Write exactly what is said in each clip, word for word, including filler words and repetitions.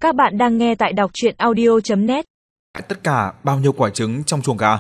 Các bạn đang nghe tại đọc truyện audio chấm net. Tất cả bao nhiêu quả trứng trong chuồng gà?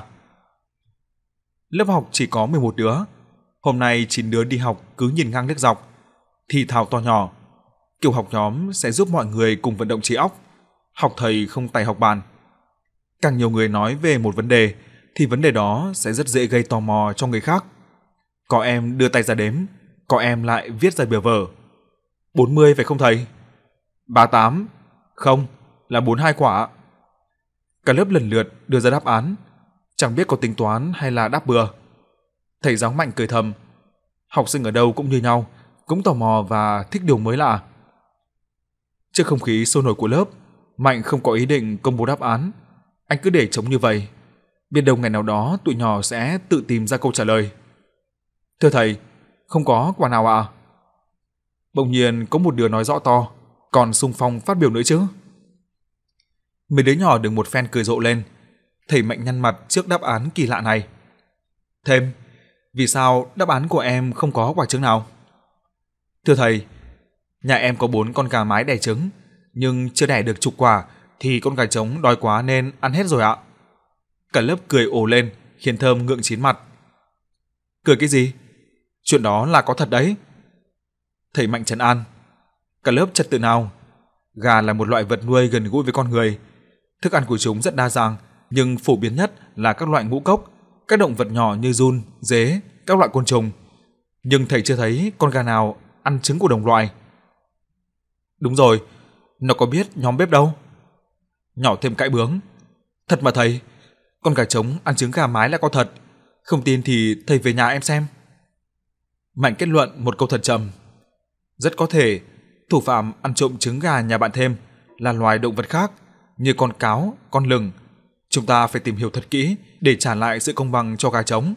Lớp học chỉ có mười một đứa. Hôm nay chín đứa đi học cứ nhìn ngang liếc dọc, thì thào to nhỏ. Kiểu học nhóm sẽ giúp mọi người cùng vận động trí óc. Học thầy không tay học bàn. Càng nhiều người nói về một vấn đề, thì vấn đề đó sẽ rất dễ gây tò mò cho người khác. Có em đưa tay ra đếm, có em lại viết ra biểu vở. bốn mươi phải không thầy? ba mươi tám. Không, là bốn mươi hai quả. Cả lớp lần lượt đưa ra đáp án, chẳng biết có tính toán hay là đáp bừa. Thầy giáo Mạnh cười thầm. Học sinh ở đâu cũng như nhau, cũng tò mò và thích điều mới lạ. Trước không khí sôi nổi của lớp, Mạnh không có ý định công bố đáp án. Anh cứ để trống như vậy, biết đâu ngày nào đó tụi nhỏ sẽ tự tìm ra câu trả lời. Thưa thầy, không có quả nào ạ? À? Bỗng nhiên có một đứa nói rõ to, còn xung phong phát biểu nữa chứ. Mấy đứa nhỏ được một phen cười rộ lên. Thầy Mạnh nhăn mặt trước đáp án kỳ lạ này. Thêm, vì sao đáp án của em không có quả trứng nào? Thưa thầy, nhà em có bốn con gà mái đẻ trứng, nhưng chưa đẻ được chục quả thì con gà trống đói quá nên ăn hết rồi ạ. Cả lớp cười ồ lên, khiến Thơm ngượng chín mặt. Cười cái gì? Chuyện đó là có thật đấy. Thầy Mạnh trấn an. Cả lớp trật tự nào. Gà là một loại vật nuôi gần gũi với con người. Thức ăn của chúng rất đa dạng, nhưng phổ biến nhất là các loại ngũ cốc, các động vật nhỏ như giun, dế, các loại côn trùng. Nhưng thầy chưa thấy con gà nào ăn trứng của đồng loại. Đúng rồi, nó có biết nhóm bếp đâu. Nhỏ Thêm cãi bướng. Thật mà thầy, con gà trống ăn trứng gà mái là có thật. Không tin thì thầy về nhà em xem. Mạnh kết luận một câu thật trầm. Rất có thể thủ phạm ăn trộm trứng gà nhà bạn Thêm là loài động vật khác, như con cáo, con lừng. Chúng ta phải tìm hiểu thật kỹ để trả lại sự công bằng cho gà trống.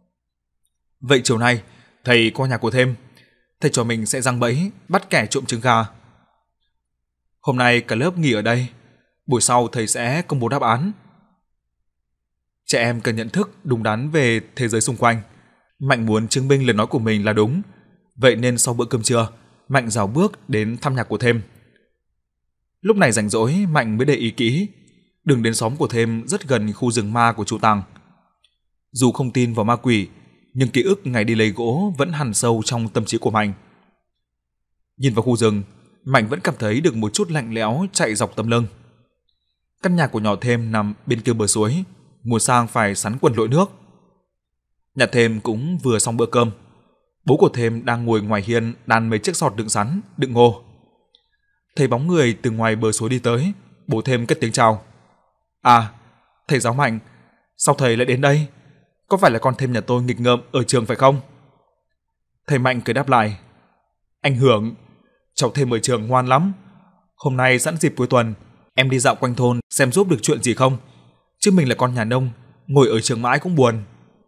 Vậy chiều nay, thầy qua nhà của Thêm. Thầy cho mình sẽ giăng bẫy bắt kẻ trộm trứng gà. Hôm nay cả lớp nghỉ ở đây. Buổi sau thầy sẽ công bố đáp án. Trẻ em cần nhận thức đúng đắn về thế giới xung quanh. Mạnh muốn chứng minh lời nói của mình là đúng. Vậy nên sau bữa cơm trưa, Mạnh rảo bước đến thăm nhà của Thêm. Lúc này rảnh rỗi, Mạnh mới để ý kỹ. Đường đến xóm của Thêm rất gần khu rừng ma của chú Tằng. Dù không tin vào ma quỷ, nhưng ký ức ngày đi lấy gỗ vẫn hằn sâu trong tâm trí của Mạnh. Nhìn vào khu rừng, Mạnh vẫn cảm thấy được một chút lạnh lẽo chạy dọc tấm lưng. Căn nhà của nhỏ Thêm nằm bên kia bờ suối, mùa sang phải sắn quần lội nước. Nhà Thêm cũng vừa xong bữa cơm. Bố của Thêm đang ngồi ngoài hiên đan mấy chiếc sọt đựng sắn, đựng ngô. Thấy bóng người từ ngoài bờ suối đi tới, bố Thêm cất tiếng chào. À, thầy giáo Mạnh, sao thầy lại đến đây? Có phải là con Thêm nhà tôi nghịch ngợm ở trường phải không? Thầy Mạnh cười đáp lại. Anh Hưởng, cháu Thêm ở trường ngoan lắm. Hôm nay sẵn dịp cuối tuần, em đi dạo quanh thôn xem giúp được chuyện gì không? Chứ mình là con nhà nông, ngồi ở trường mãi cũng buồn.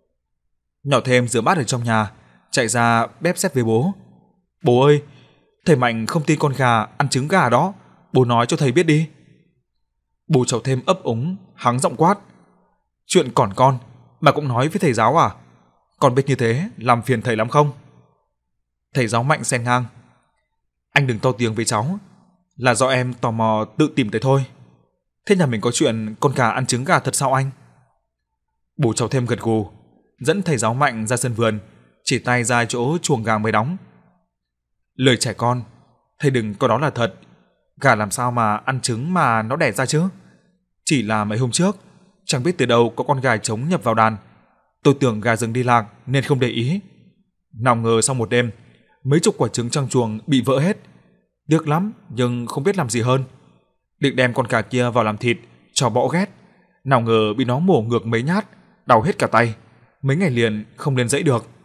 Nhỏ Thêm rửa bát ở trong nhà, chạy ra bếp xếp với bố. Bố ơi, thầy Mạnh không tin con gà ăn trứng gà đó, bố nói cho thầy biết đi. Bố cháu Thêm ấp úng, hắng giọng quát. Chuyện còn con mà cũng nói với thầy giáo à? Con biết như thế làm phiền thầy lắm không? Thầy giáo Mạnh xen ngang. Anh đừng to tiếng với cháu, là do em tò mò tự tìm tới thôi. Thế nhà mình có chuyện con gà ăn trứng gà thật sao anh? Bố cháu Thêm gật gù, dẫn thầy giáo Mạnh ra sân vườn, chỉ tay ra chỗ chuồng gà mới đóng. Lời trẻ con, thầy đừng có đó là thật. Gà làm sao mà ăn trứng mà nó đẻ ra chứ? Chỉ là mấy hôm trước, chẳng biết từ đâu có con gà trống nhập vào đàn. Tôi tưởng gà rừng đi lạc nên không để ý. Nào ngờ sau một đêm, mấy chục quả trứng trong chuồng bị vỡ hết. Tiếc lắm nhưng không biết làm gì hơn. Định đem con gà kia vào làm thịt cho bọ ghét. Nào ngờ bị nó mổ ngược mấy nhát, đau hết cả tay. Mấy ngày liền không lên dãy được.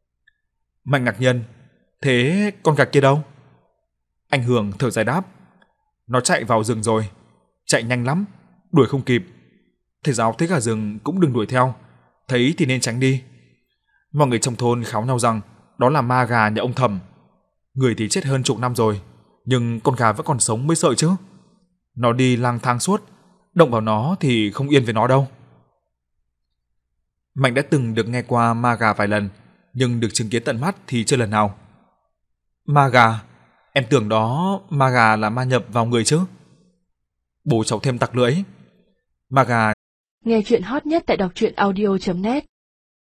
Mạnh ngạc nhiên. Thế con gà kia đâu? Anh Hưởng thở dài đáp. Nó chạy vào rừng rồi. Chạy nhanh lắm, đuổi không kịp. Thầy giáo thấy gà rừng cũng đừng đuổi theo, thấy thì nên tránh đi. Mọi người trong thôn kháo nhau rằng đó là ma gà nhà ông Thẩm. Người thì chết hơn chục năm rồi, nhưng con gà vẫn còn sống mới sợ chứ. Nó đi lang thang suốt, động vào nó thì không yên với nó đâu. Mạnh đã từng được nghe qua ma gà vài lần, nhưng được chứng kiến tận mắt thì chưa lần nào. Ma gà? Em tưởng đó ma gà là ma nhập vào người chứ. bố cháu thêm tặc lưỡi. Mà gà Nghe chuyện hot nhất tại đọc truyện audio chấm net